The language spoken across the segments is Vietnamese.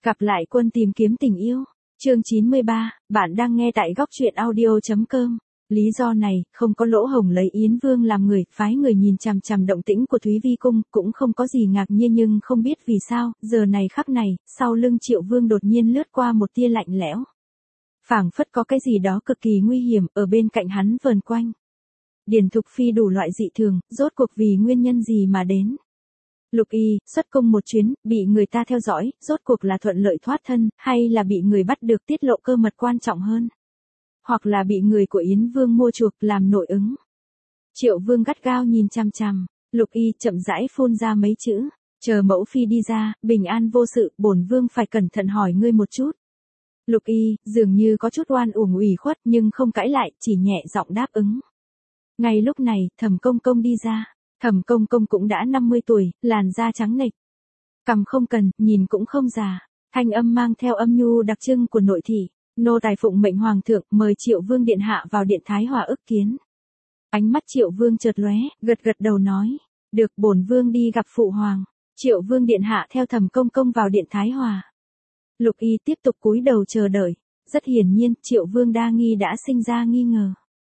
Gặp lại quân tìm kiếm tình yêu. Chương 93, bạn đang nghe tại góc truyện audio.com. Lý do này, không có Lỗ Hồng lấy Yến Vương làm người, phái người nhìn chằm chằm động tĩnh của Thúy Vi cung, cũng không có gì ngạc nhiên, nhưng không biết vì sao, giờ này khắc này, sau lưng Triệu Vương đột nhiên lướt qua một tia lạnh lẽo. Phảng phất có cái gì đó cực kỳ nguy hiểm ở bên cạnh hắn vờn quanh. Điền Thục Phi đủ loại dị thường, rốt cuộc vì nguyên nhân gì mà đến. Lục Y, xuất cung một chuyến, bị người ta theo dõi, rốt cuộc là thuận lợi thoát thân, hay là bị người bắt được tiết lộ cơ mật quan trọng hơn. Hoặc là bị người của Yến Vương mua chuộc làm nội ứng. Triệu Vương gắt gao nhìn chằm chằm, Lục Y chậm rãi phun ra mấy chữ, chờ mẫu phi đi ra, bình an vô sự, bổn Vương phải cẩn thận hỏi ngươi một chút. Lục Y, dường như có chút oan uổng ủy khuất nhưng không cãi lại, chỉ nhẹ giọng đáp ứng. Ngay lúc này, Thẩm Công Công đi ra. Thẩm Công Công cũng đã 50 tuổi, làn da trắng nệch. Cằm không cần, nhìn cũng không già. Thanh âm mang theo âm nhu đặc trưng của nội thị. Nô tài phụng mệnh hoàng thượng, mời Triệu Vương điện hạ vào điện Thái Hòa ức kiến. Ánh mắt Triệu Vương chợt lóe, gật gật đầu nói, được, bổn Vương đi gặp phụ hoàng. Triệu Vương điện hạ theo Thẩm Công Công vào điện Thái Hòa. Lục Y tiếp tục cúi đầu chờ đợi. Rất hiển nhiên, Triệu Vương đa nghi đã sinh ra nghi ngờ.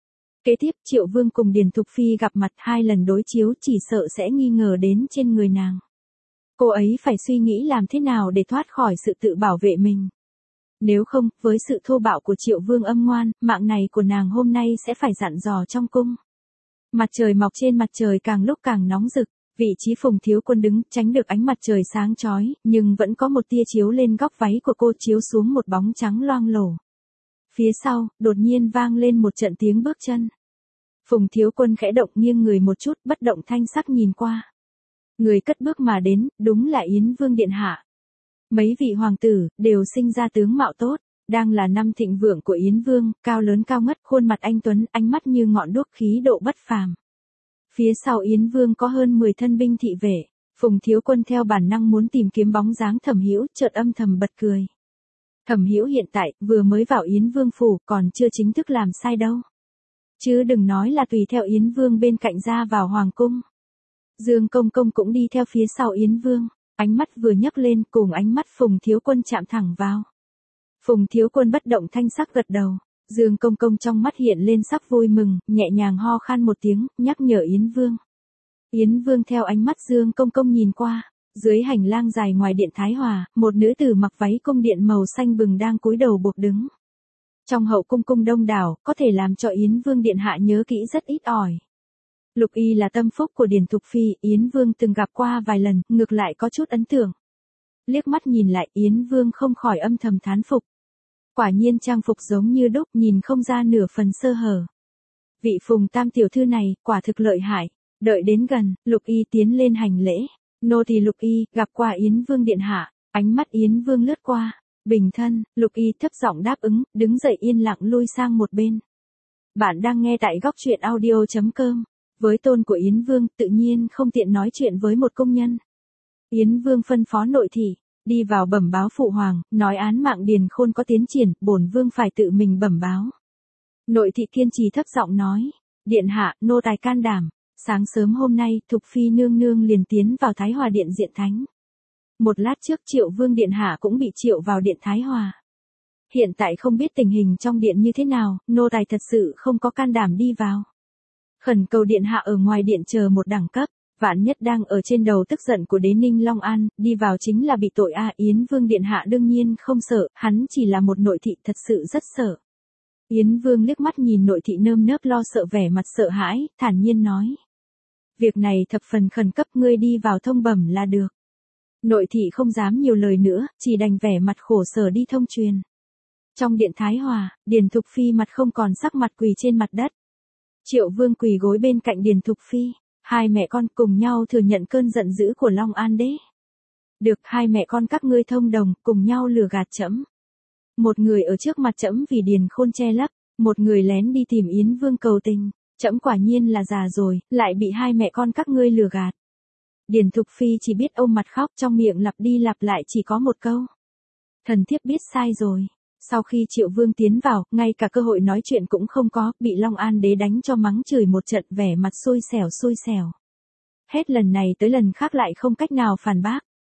Kế tiếp, Triệu Vương cùng Điền Thục Phi gặp mặt 2 lần đối chiếu, chỉ sợ sẽ nghi ngờ đến trên người nàng. Cô ấy phải suy nghĩ làm thế nào để thoát khỏi sự tự bảo vệ mình. Nếu không, với sự thô bạo của Triệu Vương âm ngoan, mạng này của nàng hôm nay sẽ phải dặn dò trong cung. Mặt trời mọc trên mặt trời càng lúc càng nóng rực, vị trí Phùng Thiếu Quân đứng tránh được ánh mặt trời sáng chói, nhưng vẫn có một tia chiếu lên góc váy của cô, chiếu xuống một bóng trắng loang lổ. Phía sau, đột nhiên vang lên một trận tiếng bước chân. Phùng Thiếu Quân khẽ động nghiêng người một chút, bất động thanh sắc nhìn qua. Người cất bước mà đến, đúng là Yến Vương điện hạ. Mấy vị hoàng tử, đều sinh ra tướng mạo tốt, đang là năm thịnh vượng của Yến Vương, cao lớn cao ngất, khuôn mặt anh tuấn, ánh mắt như ngọn đuốc, khí độ bất phàm. Phía sau Yến Vương có hơn 10 thân binh thị vệ, Phùng Thiếu Quân theo bản năng muốn tìm kiếm bóng dáng Thẩm Hữu, chợt âm thầm bật cười. Thẩm Hữu hiện tại, vừa mới vào Yến Vương phủ, còn chưa chính thức làm sai đâu. Chứ đừng nói là tùy theo Yến Vương bên cạnh ra vào hoàng cung. Dương Công Công cũng đi theo phía sau Yến Vương, ánh mắt vừa nhấc lên cùng ánh mắt Phùng Thiếu Quân chạm thẳng vào. Phùng Thiếu Quân bất động thanh sắc gật đầu, Dương Công Công trong mắt hiện lên sắc vui mừng, nhẹ nhàng ho khan một tiếng, nhắc nhở Yến Vương. Yến Vương theo ánh mắt Dương Công Công nhìn qua, dưới hành lang dài ngoài điện Thái Hòa, một nữ tử mặc váy cung điện màu xanh bừng đang cúi đầu buộc đứng. Trong hậu cung cung đông đảo, có thể làm cho Yến Vương điện hạ nhớ kỹ rất ít ỏi. Lục Y là tâm phúc của Điền Thục Phi, Yến Vương từng gặp qua vài lần, ngược lại có chút ấn tượng. Liếc mắt nhìn lại, Yến Vương không khỏi âm thầm thán phục. Quả nhiên trang phục giống như đúc, nhìn không ra nửa phần sơ hở. Vị Phùng tam tiểu thư này, quả thực lợi hại. Đợi đến gần, Lục Y tiến lên hành lễ. Nô tỳ Lục Y, gặp qua Yến Vương điện hạ. Ánh mắt Yến Vương lướt qua. Bình thân, Lục Y thấp giọng đáp ứng, đứng dậy yên lặng lui sang một bên. Bạn đang nghe tại góc truyện audio.com. Với tôn của Yến Vương, tự nhiên không tiện nói chuyện với một công nhân. Yến Vương phân phó nội thị, đi vào bẩm báo phụ hoàng, nói án mạng Điền Khôn có tiến triển, bổn Vương phải tự mình bẩm báo. Nội thị kiên trì thấp giọng nói, điện hạ, nô tài can đảm. Sáng sớm hôm nay, Thục Phi nương nương liền tiến vào Thái Hòa điện diện thánh. Một lát trước Triệu Vương điện hạ cũng bị triệu vào điện Thái Hòa. Hiện tại không biết tình hình trong điện như thế nào, nô tài thật sự không có can đảm đi vào. Khẩn cầu điện hạ ở ngoài điện chờ một đẳng cấp, vạn nhất đang ở trên đầu tức giận của đế Ninh Long An, đi vào chính là bị tội a. Yến Vương điện hạ đương nhiên không sợ, hắn chỉ là một nội thị thật sự rất sợ. Yến Vương liếc mắt nhìn nội thị nơm nớp lo sợ vẻ mặt sợ hãi, thản nhiên nói. Việc này thập phần khẩn cấp, ngươi đi vào thông bẩm là được. Nội thị không dám nhiều lời nữa, chỉ đành vẻ mặt khổ sở đi thông truyền. Trong điện Thái Hòa, Điền Thục Phi mặt không còn sắc mặt quỳ trên mặt đất. Triệu Vương quỳ gối bên cạnh Điền Thục Phi, hai mẹ con cùng nhau thừa nhận cơn giận dữ của Long An đế. Được, hai mẹ con các ngươi thông đồng, cùng nhau lừa gạt trẫm. Một người ở trước mặt trẫm vì Điền Khôn che lấp, một người lén đi tìm Yến Vương cầu tình, trẫm quả nhiên là già rồi, lại bị hai mẹ con các ngươi lừa gạt. Điền Thục Phi chỉ biết ôm mặt khóc, trong miệng lặp đi lặp lại chỉ có một câu. Thần thiếp biết sai rồi. Sau khi Triệu Vương tiến vào, ngay cả cơ hội nói chuyện cũng không có, bị Long An đế đánh cho mắng chửi một trận, vẻ mặt xui xẻo. Hết lần này tới lần khác lại không cách nào phản bác.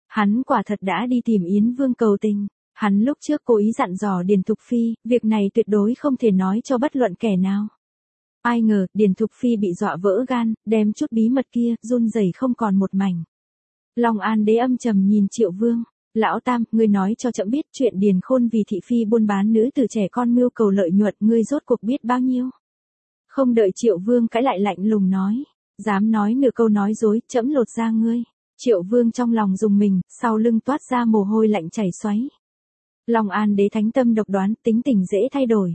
Hắn quả thật đã đi tìm Yến Vương cầu tình. Hắn lúc trước cố ý dặn dò Điền Thục Phi, việc này tuyệt đối không thể nói cho bất luận kẻ nào. Ai ngờ, Điền Thục Phi bị dọa vỡ gan, đem chút bí mật kia, run rẩy không còn một mảnh. Long An Đế âm trầm nhìn Triệu Vương. Lão Tam, ngươi nói cho trẫm biết chuyện Điền Khôn vì thị phi buôn bán nữ từ trẻ con mưu cầu lợi nhuận, ngươi rốt cuộc biết bao nhiêu? Không đợi Triệu Vương cãi lại lạnh lùng nói. Dám nói nửa câu nói dối, trẫm lột da ngươi. Triệu Vương trong lòng rùng mình, sau lưng toát ra mồ hôi lạnh chảy xoáy. Long An Đế thánh tâm độc đoán, tính tình dễ thay đổi.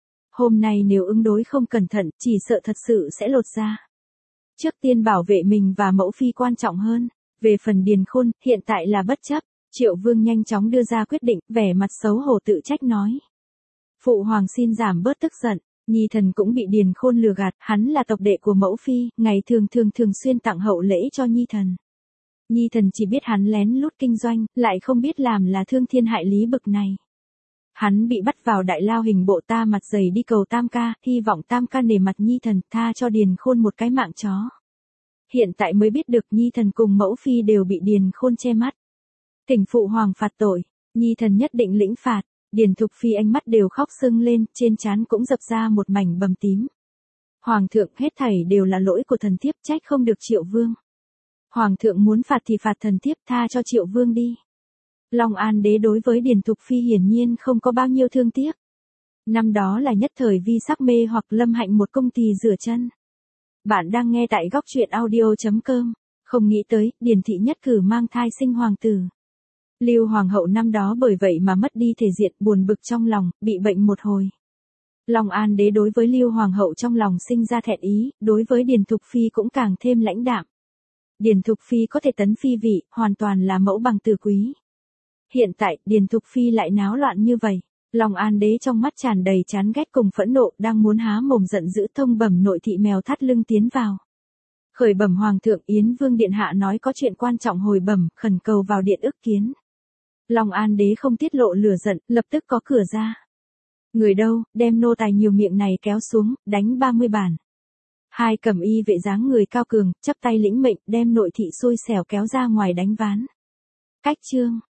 Hôm nay nếu ứng đối không cẩn thận, chỉ sợ thật sự sẽ lột da. Trước tiên bảo vệ mình và mẫu phi quan trọng hơn. Về phần Điền Khôn, hiện tại là bất chấp. Triệu Vương nhanh chóng đưa ra quyết định, vẻ mặt xấu hổ tự trách nói. Phụ hoàng xin giảm bớt tức giận, Nhi thần cũng bị Điền Khôn lừa gạt, hắn là tộc đệ của mẫu phi, ngày thường xuyên tặng hậu lễ cho Nhi thần. Nhi thần chỉ biết hắn lén lút kinh doanh, lại không biết làm là thương thiên hại lý bực này. Hắn bị bắt vào đại lao hình bộ, ta mặt dày đi cầu Tam ca, hy vọng Tam ca nể mặt Nhi thần, tha cho Điền Khôn một cái mạng chó. Hiện tại mới biết được Nhi thần cùng mẫu phi đều bị Điền Khôn che mắt. Thỉnh phụ hoàng phạt tội, Nhi thần nhất định lĩnh phạt. Điền Thục Phi ánh mắt đều khóc sưng lên, trên trán cũng dập ra một mảnh bầm tím. Hoàng thượng, hết thảy đều là lỗi của thần thiếp, trách không được Triệu Vương. Hoàng thượng muốn phạt thì phạt thần thiếp, tha cho Triệu Vương đi. Long An Đế đối với Điền Thục Phi hiển nhiên không có bao nhiêu thương tiếc. Năm đó là nhất thời vi sắc mê hoặc lâm hạnh một công tỳ rửa chân. Bạn đang nghe tại góc truyện audio.com. Không nghĩ tới, Điền thị nhất cử mang thai sinh hoàng tử. Lưu Hoàng hậu năm đó bởi vậy mà mất đi thể diện, buồn bực trong lòng, bị bệnh một hồi. Long An Đế đối với Lưu Hoàng hậu trong lòng sinh ra thẹn ý, đối với Điền Thục Phi cũng càng thêm lãnh đạm. Điền Thục Phi có thể tấn phi vị, hoàn toàn là mẫu bằng tử quý. Hiện tại, Điền Thục Phi lại náo loạn như vậy. Long An Đế trong mắt tràn đầy chán ghét cùng phẫn nộ, đang muốn há mồm giận dữ thông bẩm nội thị mèo thắt lưng tiến vào. Khởi bẩm Hoàng thượng, Yến Vương điện hạ nói có chuyện quan trọng hồi bẩm, khẩn cầu vào điện ức kiến. Long An Đế không tiết lộ lửa giận, lập tức có cửa ra. Người đâu, đem nô tài nhiều miệng này kéo xuống, đánh 30 bản. Hai cẩm y vệ dáng người cao cường, chắp tay lĩnh mệnh, đem nội thị xui xẻo kéo ra ngoài đánh ván. Cách chương.